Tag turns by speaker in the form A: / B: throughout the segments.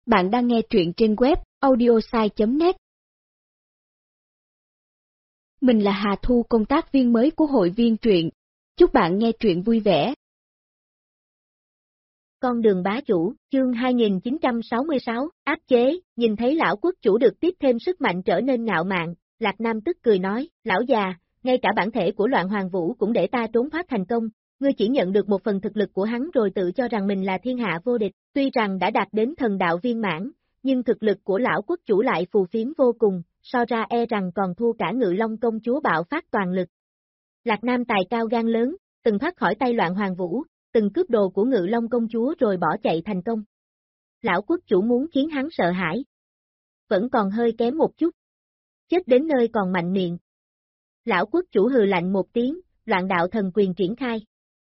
A: Bạn đang nghe truyện trên web audiosai.net. Mình là Hà Thu, công tác viên mới của hội viên truyện. Chúc bạn nghe truyện vui vẻ.
B: Con đường bá chủ, chương 2966, áp chế. Nhìn thấy lão quốc chủ được tiếp thêm sức mạnh trở nên ngạo mạn, Lạc Nam tức cười nói, lão già, ngay cả bản thể của Loạn Hoàng Vũ cũng để ta trốn thoát thành công, ngươi chỉ nhận được một phần thực lực của hắn rồi tự cho rằng mình là thiên hạ vô địch, tuy rằng đã đạt đến thần đạo viên mãn, nhưng thực lực của lão quốc chủ lại phù phiếm vô cùng, so ra e rằng còn thua cả Ngự Long công chúa bạo phát toàn lực. Lạc Nam tài cao gan lớn, từng thoát khỏi tay Loạn Hoàng Vũ, từng cướp đồ của Ngự Long công chúa rồi bỏ chạy thành công. Lão quốc chủ muốn khiến hắn sợ hãi. Vẫn còn hơi kém một chút. Chết đến nơi còn mạnh miệng. Lão quốc chủ hừ lạnh một tiếng, Loạn đạo thần quyền triển khai.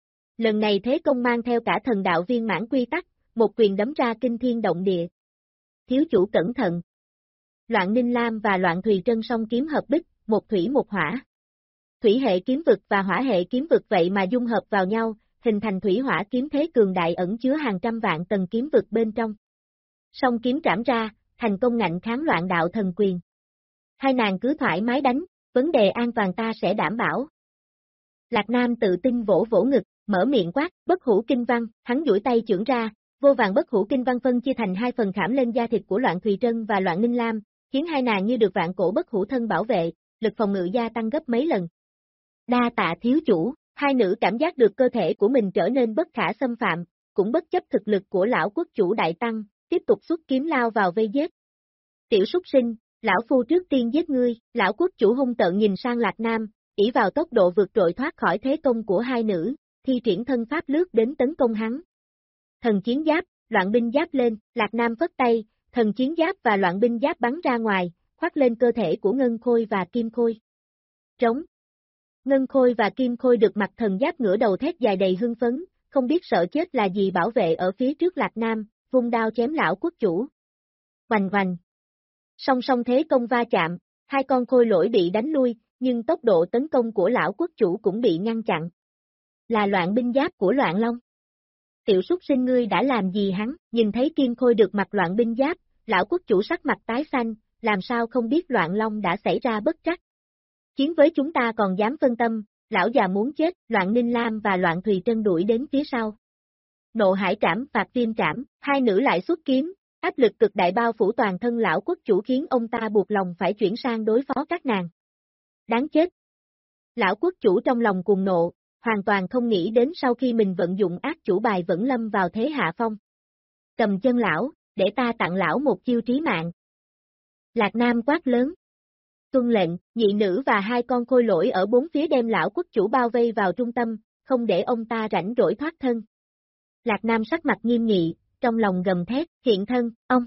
B: Lần này thế công mang theo cả thần đạo viên mãn quy tắc, một quyền đấm ra kinh thiên động địa. Thiếu chủ cẩn thận. Loạn Ninh Lam và Loạn Thùy Trân song kiếm hợp bích, một thủy một hỏa. Thủy hệ kiếm vực và hỏa hệ kiếm vực vậy mà dung hợp vào nhau, hình thành thủy hỏa kiếm thế cường đại ẩn chứa hàng trăm vạn tầng kiếm vực bên trong. Song kiếm trảm ra, thành công ngạnh kháng Loạn đạo thần quyền. Hai nàng cứ thoải mái đánh, vấn đề an toàn ta sẽ đảm bảo. Lạc Nam tự tin vỗ vỗ ngực, mở miệng quát, bất hủ kinh văn, hắn duỗi tay chưởng ra, vô vàng bất hủ kinh văn phân chia thành hai phần khảm lên da thịt của Loạn Thùy Trân và Loạn Ninh Lam, khiến hai nàng như được vạn cổ bất hủ thân bảo vệ, lực phòng ngự gia tăng gấp mấy lần. Đa tạ thiếu chủ, hai nữ cảm giác được cơ thể của mình trở nên bất khả xâm phạm, cũng bất chấp thực lực của lão quốc chủ đại tăng, tiếp tục xuất kiếm lao vào vây giết. Tiểu súc sinh, lão phu trước tiên giết ngươi, lão quốc chủ hung tợn nhìn sang Lạc Nam, ỷ vào tốc độ vượt trội thoát khỏi thế công của hai nữ, thi triển thân pháp lướt đến tấn công hắn. Thần chiến giáp, loạn binh giáp lên, Lạc Nam phất tay, thần chiến giáp và loạn binh giáp bắn ra ngoài, khoác lên cơ thể của Ngân Khôi và Kim Khôi. Trống. Ngân Khôi và Kim Khôi được mặc thần giáp ngửa đầu thét dài đầy hưng phấn, không biết sợ chết là gì bảo vệ ở phía trước Lạc Nam, vung đao chém lão quốc chủ. Oành oành. Song song thế công va chạm, hai con khôi lỗi bị đánh lui, nhưng tốc độ tấn công của lão quốc chủ cũng bị ngăn chặn. Là loạn binh giáp của Loạn Long. Tiểu súc sinh ngươi đã làm gì hắn, nhìn thấy Kim Khôi được mặc loạn binh giáp, lão quốc chủ sắc mặt tái xanh, làm sao không biết Loạn Long đã xảy ra bất trắc. Chiến với chúng ta còn dám phân tâm, lão già muốn chết, Loạn Ninh Lam và Loạn Thùy Trân đuổi đến phía sau. Nộ hải trảm, phạt viêm trảm, hai nữ lại xuất kiếm, áp lực cực đại bao phủ toàn thân lão quốc chủ khiến ông ta buộc lòng phải chuyển sang đối phó các nàng. Đáng chết. Lão quốc chủ trong lòng cuồng nộ, hoàn toàn không nghĩ đến sau khi mình vận dụng ác chủ bài vẫn lâm vào thế hạ phong. Cầm chân lão, để ta tặng lão một chiêu trí mạng. Lạc Nam quát lớn. Tuân lệnh, nhị nữ và hai con khôi lỗi ở bốn phía đem lão quốc chủ bao vây vào trung tâm, không để ông ta rảnh rỗi thoát thân. Lạc Nam sắc mặt nghiêm nghị, trong lòng gầm thét, hiện thân, ông.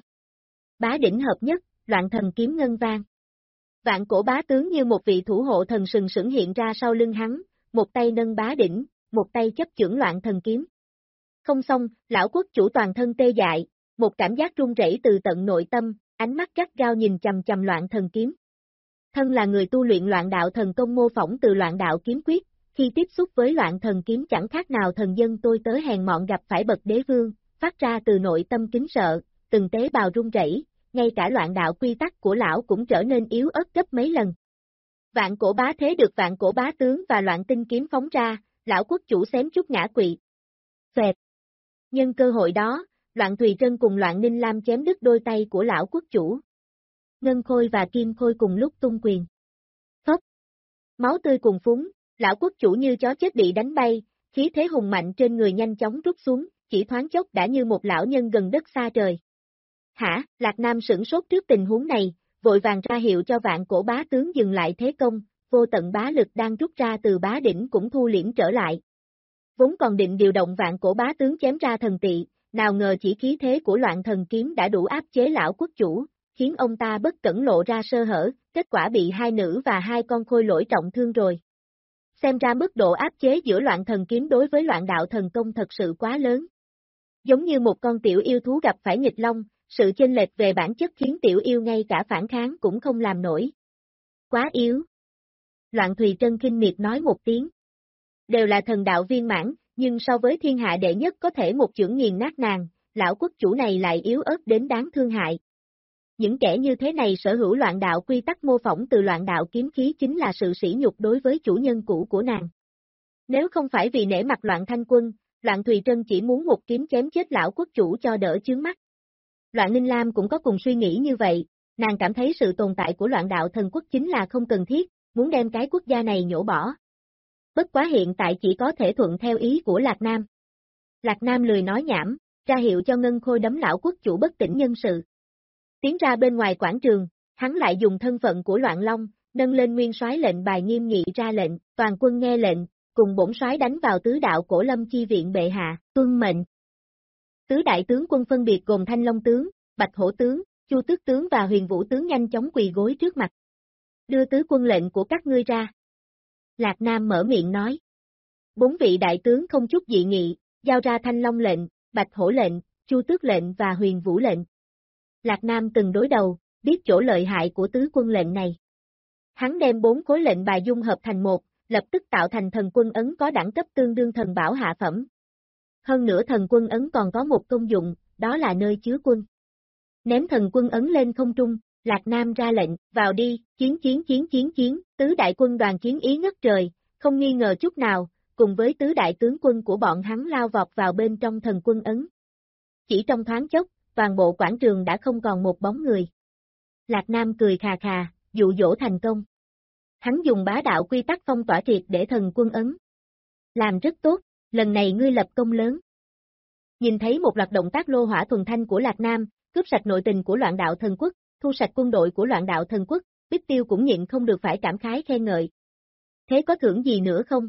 B: Bá đỉnh hợp nhất, loạn thần kiếm ngân vang. Vạn cổ bá tướng như một vị thủ hộ thần sừng sững hiện ra sau lưng hắn, một tay nâng bá đỉnh, một tay chấp chưởng loạn thần kiếm. Không xong, lão quốc chủ toàn thân tê dại, một cảm giác run rẩy từ tận nội tâm, ánh mắt gắt gao nhìn chằm chằm loạn thần kiếm. Thân là người tu luyện loạn đạo thần công mô phỏng từ loạn đạo kiếm quyết, khi tiếp xúc với loạn thần kiếm chẳng khác nào thần dân tôi tớ hèn mọn gặp phải bậc đế vương, phát ra từ nội tâm kính sợ, từng tế bào run rẩy, ngay cả loạn đạo quy tắc của lão cũng trở nên yếu ớt gấp mấy lần. Vạn cổ bá thế được vạn cổ bá tướng và loạn tinh kiếm phóng ra, lão quốc chủ xém chút ngã quỵ. Phệt. Nhân cơ hội đó, Loạn Thùy Trân cùng Loạn Ninh Lam chém đứt đôi tay của lão quốc chủ. Ngân Khôi và Kim Khôi cùng lúc tung quyền. Phốc. Máu tươi cùng phúng, lão quốc chủ như chó chết bị đánh bay, khí thế hùng mạnh trên người nhanh chóng rút xuống, chỉ thoáng chốc đã như một lão nhân gần đất xa trời. Hả, Lạc Nam sửng sốt trước tình huống này, vội vàng ra hiệu cho vạn cổ bá tướng dừng lại thế công, vô tận bá lực đang rút ra từ bá đỉnh cũng thu liễm trở lại. Vốn còn định điều động vạn cổ bá tướng chém ra thần tị, nào ngờ chỉ khí thế của loạn thần kiếm đã đủ áp chế lão quốc chủ, khiến ông ta bất cẩn lộ ra sơ hở, kết quả bị hai nữ và hai con khôi lỗi trọng thương rồi. Xem ra mức độ áp chế giữa loạn thần kiếm đối với loạn đạo thần công thật sự quá lớn. Giống như một con tiểu yêu thú gặp phải nghịch long, sự chênh lệch về bản chất khiến tiểu yêu ngay cả phản kháng cũng không làm nổi. Quá yếu. Loạn Thùy Trân khinh miệt nói một tiếng. Đều là thần đạo viên mãn, nhưng so với thiên hạ đệ nhất có thể một chưởng nghiền nát nàng, lão quốc chủ này lại yếu ớt đến đáng thương hại. Những kẻ như thế này sở hữu loạn đạo quy tắc mô phỏng từ loạn đạo kiếm khí chính là sự sỉ nhục đối với chủ nhân cũ của nàng. Nếu không phải vì nể mặt Loạn Thanh Quân, Loạn Thùy Trân chỉ muốn một kiếm chém chết lão quốc chủ cho đỡ chướng mắt. Loạn Ninh Lam cũng có cùng suy nghĩ như vậy, nàng cảm thấy sự tồn tại của loạn đạo thần quốc chính là không cần thiết, muốn đem cái quốc gia này nhổ bỏ. Bất quá hiện tại chỉ có thể thuận theo ý của Lạc Nam. Lạc Nam lười nói nhảm, ra hiệu cho Ngân Khôi đấm lão quốc chủ bất tỉnh nhân sự. Tiến ra bên ngoài quảng trường, hắn lại dùng thân phận của Loạn Long, nâng lên nguyên soái lệnh bài nghiêm nghị ra lệnh, toàn quân nghe lệnh, cùng bổn soái đánh vào tứ đạo Cổ Lâm chi viện bệ hạ, tuân mệnh. Tứ đại tướng quân phân biệt gồm Thanh Long tướng, Bạch Hổ tướng, Chu Tước tướng và Huyền Vũ tướng nhanh chóng quỳ gối trước mặt. Đưa tứ quân lệnh của các ngươi ra. Lạc Nam mở miệng nói. 4 vị đại tướng không chút dị nghị, giao ra Thanh Long lệnh, Bạch Hổ lệnh, Chu Tước lệnh và Huyền Vũ lệnh. Lạc Nam từng đối đầu, biết chỗ lợi hại của tứ quân lệnh này. Hắn đem 4 khối lệnh bài dung hợp thành một, lập tức tạo thành thần quân ấn có đẳng cấp tương đương thần bảo hạ phẩm. Hơn nữa thần quân ấn còn có một công dụng, đó là nơi chứa quân. Ném thần quân ấn lên không trung, Lạc Nam ra lệnh, vào đi, chiến, tứ đại quân đoàn chiến ý ngất trời, không nghi ngờ chút nào, cùng với tứ đại tướng quân của bọn hắn lao vọt vào bên trong thần quân ấn. Chỉ trong thoáng chốc, toàn bộ quảng trường đã không còn một bóng người. Lạc Nam cười khà khà, dụ dỗ thành công. Hắn dùng bá đạo quy tắc phong tỏa triệt để thần quân ấn. Làm rất tốt, lần này ngươi lập công lớn. Nhìn thấy một loạt động tác lô hỏa thuần thanh của Lạc Nam, cướp sạch nội tình của loạn đạo thần quốc, thu sạch quân đội của loạn đạo thần quốc, Bích Tiêu cũng nhịn không được phải cảm khái khen ngợi. Thế có thưởng gì nữa không?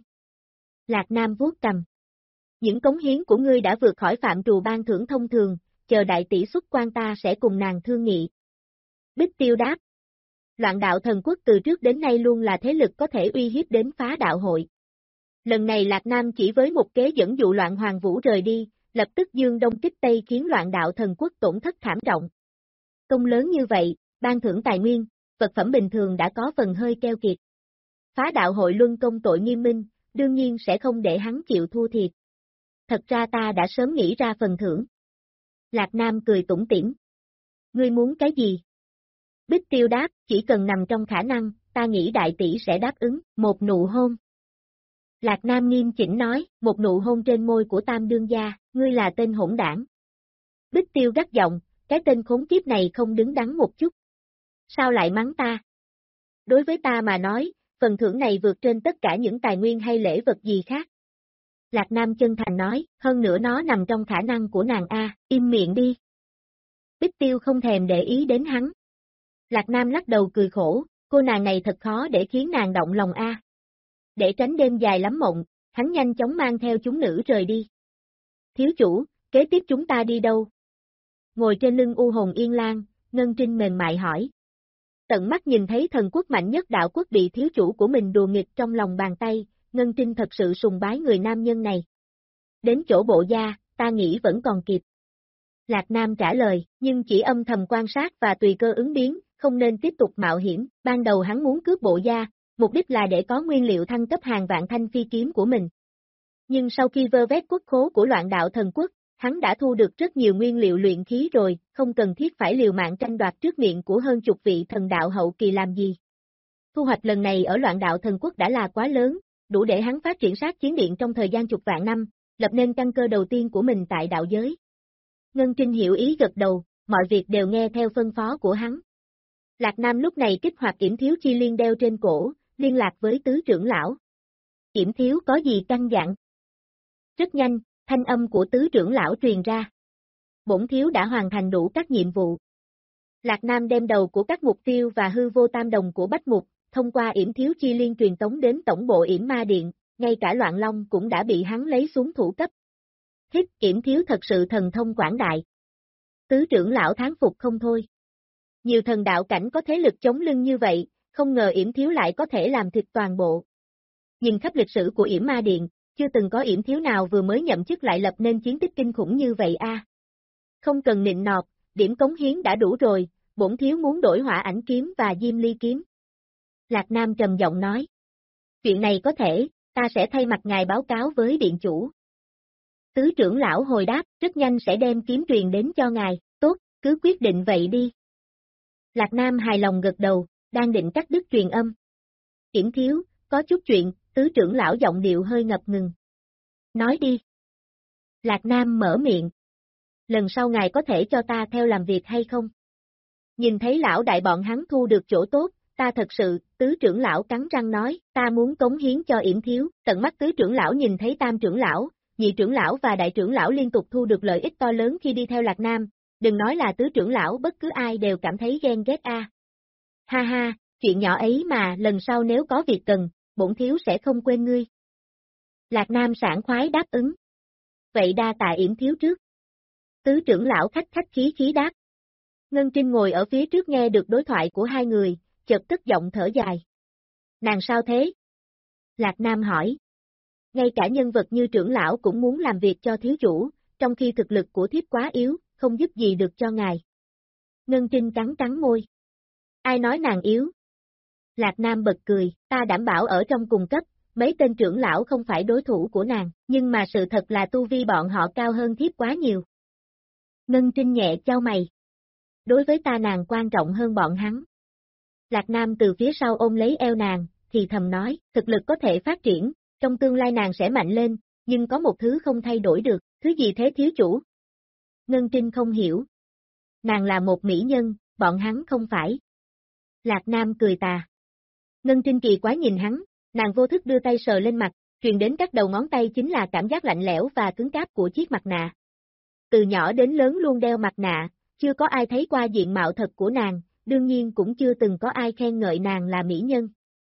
B: Lạc Nam vuốt cầm. Những cống hiến của ngươi đã vượt khỏi phạm trù ban thưởng thông thường, chờ đại tỷ xuất quan ta sẽ cùng nàng thương nghị. Bích Tiêu đáp. Loạn đạo thần quốc từ trước đến nay luôn là thế lực có thể uy hiếp đến phá đạo hội. Lần này Lạc Nam chỉ với một kế dẫn dụ loạn hoàng vũ rời đi, lập tức dương đông kích tây khiến loạn đạo thần quốc tổn thất thảm trọng. Công lớn như vậy, ban thưởng tài nguyên, vật phẩm bình thường đã có phần hơi keo kiệt. Phá đạo hội luân công tội nghiêm minh, đương nhiên sẽ không để hắn chịu thua thiệt. Thật ra ta đã sớm nghĩ ra phần thưởng. Lạc Nam cười tủm tỉm. Ngươi muốn cái gì? Bích Tiêu đáp, chỉ cần nằm trong khả năng, ta nghĩ đại tỷ sẽ đáp ứng, một nụ hôn. Lạc Nam nghiêm chỉnh nói, một nụ hôn trên môi của tam đương gia, ngươi là tên hỗn đảng. Bích Tiêu gắt giọng, cái tên khốn kiếp này không đứng đắn một chút. Sao lại mắng ta? Đối với ta mà nói, phần thưởng này vượt trên tất cả những tài nguyên hay lễ vật gì khác. Lạc Nam chân thành nói, hơn nữa nó nằm trong khả năng của nàng A, im miệng đi. Bích Tiêu không thèm để ý đến hắn. Lạc Nam lắc đầu cười khổ, cô nàng này thật khó để khiến nàng động lòng A. Để tránh đêm dài lắm mộng, hắn nhanh chóng mang theo chúng nữ rời đi. Thiếu chủ, kế tiếp chúng ta đi đâu? Ngồi trên lưng U Hồn Yên Lan, Ngân Trinh mềm mại hỏi. Tận mắt nhìn thấy thần quốc mạnh nhất đạo quốc bị thiếu chủ của mình đùa nghịch trong lòng bàn tay, Ngân Trinh thật sự sùng bái người nam nhân này. Đến chỗ bộ gia, ta nghĩ vẫn còn kịp. Lạc Nam trả lời, nhưng chỉ âm thầm quan sát và tùy cơ ứng biến, không nên tiếp tục mạo hiểm. Ban đầu hắn muốn cướp bộ gia, mục đích là để có nguyên liệu thăng cấp hàng vạn thanh phi kiếm của mình. Nhưng sau khi vơ vét quốc khố của loạn đạo thần quốc, hắn đã thu được rất nhiều nguyên liệu luyện khí rồi, không cần thiết phải liều mạng tranh đoạt trước miệng của hơn chục vị thần đạo hậu kỳ làm gì. Thu hoạch lần này ở loạn đạo thần quốc đã là quá lớn, đủ để hắn phát triển sát chiến điện trong thời gian chục vạn năm, lập nên căn cơ đầu tiên của mình tại đạo giới. Ngân Trinh hiểu ý gật đầu, mọi việc đều nghe theo phân phó của hắn. Lạc Nam lúc này kích hoạt Yểm Thiếu Chi Liên đeo trên cổ, liên lạc với tứ trưởng lão. Yểm Thiếu có gì căn dặn? Rất nhanh, thanh âm của tứ trưởng lão truyền ra. Bổn thiếu đã hoàn thành đủ các nhiệm vụ. Lạc Nam đem đầu của các mục tiêu và hư vô tam đồng của Bách Mục, thông qua Yểm Thiếu Chi Liên truyền tống đến tổng bộ Yểm Ma Điện, ngay cả Loạn Long cũng đã bị hắn lấy xuống thủ cấp. Hít, Yểm Thiếu thật sự thần thông quảng đại. Tứ trưởng lão thán phục không thôi. Nhiều thần đạo cảnh có thế lực chống lưng như vậy, không ngờ Yểm Thiếu lại có thể làm thịt toàn bộ. Nhìn khắp lịch sử của Yểm Ma Điện, chưa từng có Yểm Thiếu nào vừa mới nhậm chức lại lập nên chiến tích kinh khủng như vậy a. Không cần nịnh nọt, điểm cống hiến đã đủ rồi, bổn thiếu muốn đổi Hỏa Ảnh kiếm và Diêm Ly kiếm. Lạc Nam trầm giọng nói. Chuyện này có thể, ta sẽ thay mặt ngài báo cáo với điện chủ. Tứ trưởng lão hồi đáp, rất nhanh sẽ đem kiếm truyền đến cho ngài, tốt, cứ quyết định vậy đi. Lạc Nam hài lòng gật đầu, đang định cắt đứt truyền âm. Yểm thiếu, có chút chuyện, tứ trưởng lão giọng điệu hơi ngập ngừng. Nói đi. Lạc Nam mở miệng. Lần sau ngài có thể cho ta theo làm việc hay không? Nhìn thấy lão đại bọn hắn thu được chỗ tốt, ta thật sự, tứ trưởng lão cắn răng nói, ta muốn cống hiến cho Yểm thiếu, tận mắt tứ trưởng lão nhìn thấy tam trưởng lão, nhị trưởng lão và đại trưởng lão liên tục thu được lợi ích to lớn khi đi theo Lạc Nam, đừng nói là tứ trưởng lão, bất cứ ai đều cảm thấy ghen ghét a. Ha ha, chuyện nhỏ ấy mà, lần sau nếu có việc cần, bổn thiếu sẽ không quên ngươi. Lạc Nam sảng khoái đáp ứng. Vậy đa tạ Yểm thiếu trước. Tứ trưởng lão khách khí đáp. Ngân Trinh ngồi ở phía trước nghe được đối thoại của hai người, chợt tức giọng thở dài. Nàng sao thế? Lạc Nam hỏi. Ngay cả nhân vật như trưởng lão cũng muốn làm việc cho thiếu chủ, trong khi thực lực của thiếp quá yếu, không giúp gì được cho ngài. Ngân Trinh cắn môi. Ai nói nàng yếu? Lạc Nam bật cười, ta đảm bảo ở trong cùng cấp, mấy tên trưởng lão không phải đối thủ của nàng, nhưng mà sự thật là tu vi bọn họ cao hơn thiếp quá nhiều. Ngân Trinh nhẹ chau mày. Đối với ta nàng quan trọng hơn bọn hắn. Lạc Nam từ phía sau ôm lấy eo nàng, thì thầm nói, thực lực có thể phát triển, trong tương lai nàng sẽ mạnh lên, nhưng có một thứ không thay đổi được, thứ gì thế thiếu chủ? Ngân Trinh không hiểu. Nàng là một mỹ nhân, bọn hắn không phải. Lạc Nam cười tà. Ngân Trinh kỳ quái nhìn hắn, nàng vô thức đưa tay sờ lên mặt, truyền đến các đầu ngón tay chính là cảm giác lạnh lẽo và cứng cáp của chiếc mặt nạ. Từ nhỏ đến lớn luôn đeo mặt nạ, chưa có ai thấy qua diện mạo thật của nàng, đương nhiên cũng chưa từng có ai khen ngợi nàng là mỹ nhân.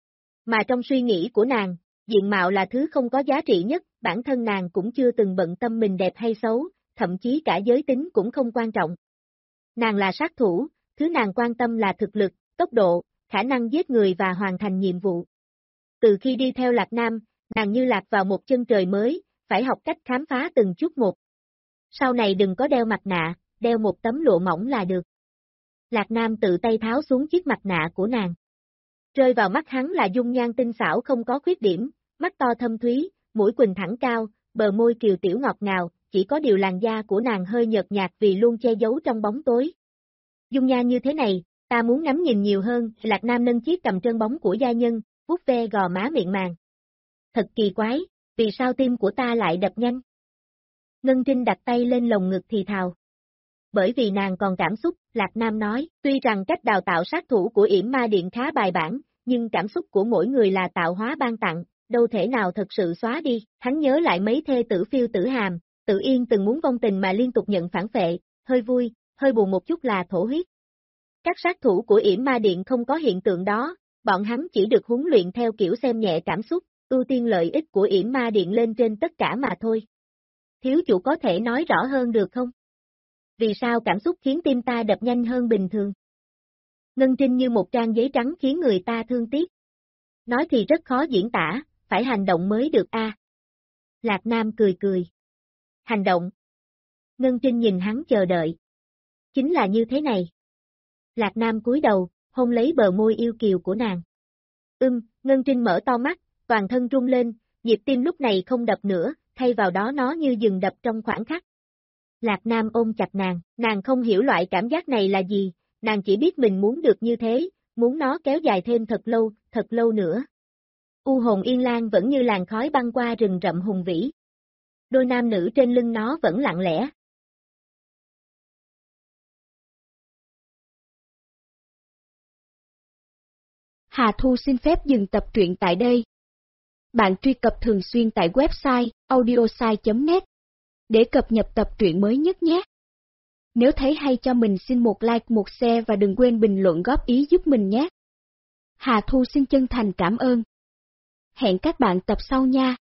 B: Mà trong suy nghĩ của nàng, diện mạo là thứ không có giá trị nhất, bản thân nàng cũng chưa từng bận tâm mình đẹp hay xấu, thậm chí cả giới tính cũng không quan trọng. Nàng là sát thủ, thứ nàng quan tâm là thực lực, tốc độ, khả năng giết người và hoàn thành nhiệm vụ. Từ khi đi theo Lạc Nam, nàng như lạc vào một chân trời mới, phải học cách khám phá từng chút một. Sau này đừng có đeo mặt nạ, đeo một tấm lụa mỏng là được. Lạc Nam tự tay tháo xuống chiếc mặt nạ của nàng. Rơi vào mắt hắn là dung nhan tinh xảo không có khuyết điểm, mắt to thâm thúy, mũi quỳnh thẳng cao, bờ môi kiều tiểu ngọt ngào, chỉ có điều làn da của nàng hơi nhợt nhạt vì luôn che giấu trong bóng tối. Dung nhan như thế này, ta muốn ngắm nhìn nhiều hơn, Lạc Nam nâng chiếc cầm trơn bóng của gia nhân, vuốt ve gò má miệng màng. Thật kỳ quái, vì sao tim của ta lại đập nhanh? Ngân Trinh đặt tay lên lồng ngực thì thào. Bởi vì nàng còn cảm xúc, Lạc Nam nói, tuy rằng cách đào tạo sát thủ của Yểm Ma Điện khá bài bản, nhưng cảm xúc của mỗi người là tạo hóa ban tặng, đâu thể nào thật sự xóa đi, hắn nhớ lại mấy thê tử Phiêu Tử Hàm, Tự Yên từng muốn vong tình mà liên tục nhận phản phệ, hơi vui, hơi buồn một chút là thổ huyết. Các sát thủ của Yểm Ma Điện không có hiện tượng đó, bọn hắn chỉ được huấn luyện theo kiểu xem nhẹ cảm xúc, ưu tiên lợi ích của Yểm Ma Điện lên trên tất cả mà thôi. Thiếu chủ có thể nói rõ hơn được không? Vì sao cảm xúc khiến tim ta đập nhanh hơn bình thường? Ngân Trinh như một trang giấy trắng khiến người ta thương tiếc. Nói thì rất khó diễn tả, phải hành động mới được a. Lạc Nam cười. Hành động. Ngân Trinh nhìn hắn chờ đợi. Chính là như thế này. Lạc Nam cúi đầu, hôn lấy bờ môi yêu kiều của nàng. Ngân Trinh mở to mắt, toàn thân rung lên, nhịp tim lúc này không đập nữa, thay vào đó nó như dừng đập trong khoảnh khắc. Lạc Nam ôm chặt nàng không hiểu loại cảm giác này là gì, nàng chỉ biết mình muốn được như thế, muốn nó kéo dài thêm thật lâu nữa. U hồn yên lan vẫn như làn khói băng qua rừng rậm hùng vĩ. Đôi nam nữ trên lưng nó vẫn lặng lẽ.
A: Hà Thu xin phép dừng tập truyện tại đây. Bạn truy cập thường xuyên tại website audiosai.net để cập nhật tập truyện mới nhất nhé. Nếu thấy hay cho mình xin một like, một share và đừng quên bình luận góp ý giúp mình nhé. Hà Thu xin chân thành cảm ơn. Hẹn các bạn tập sau nha.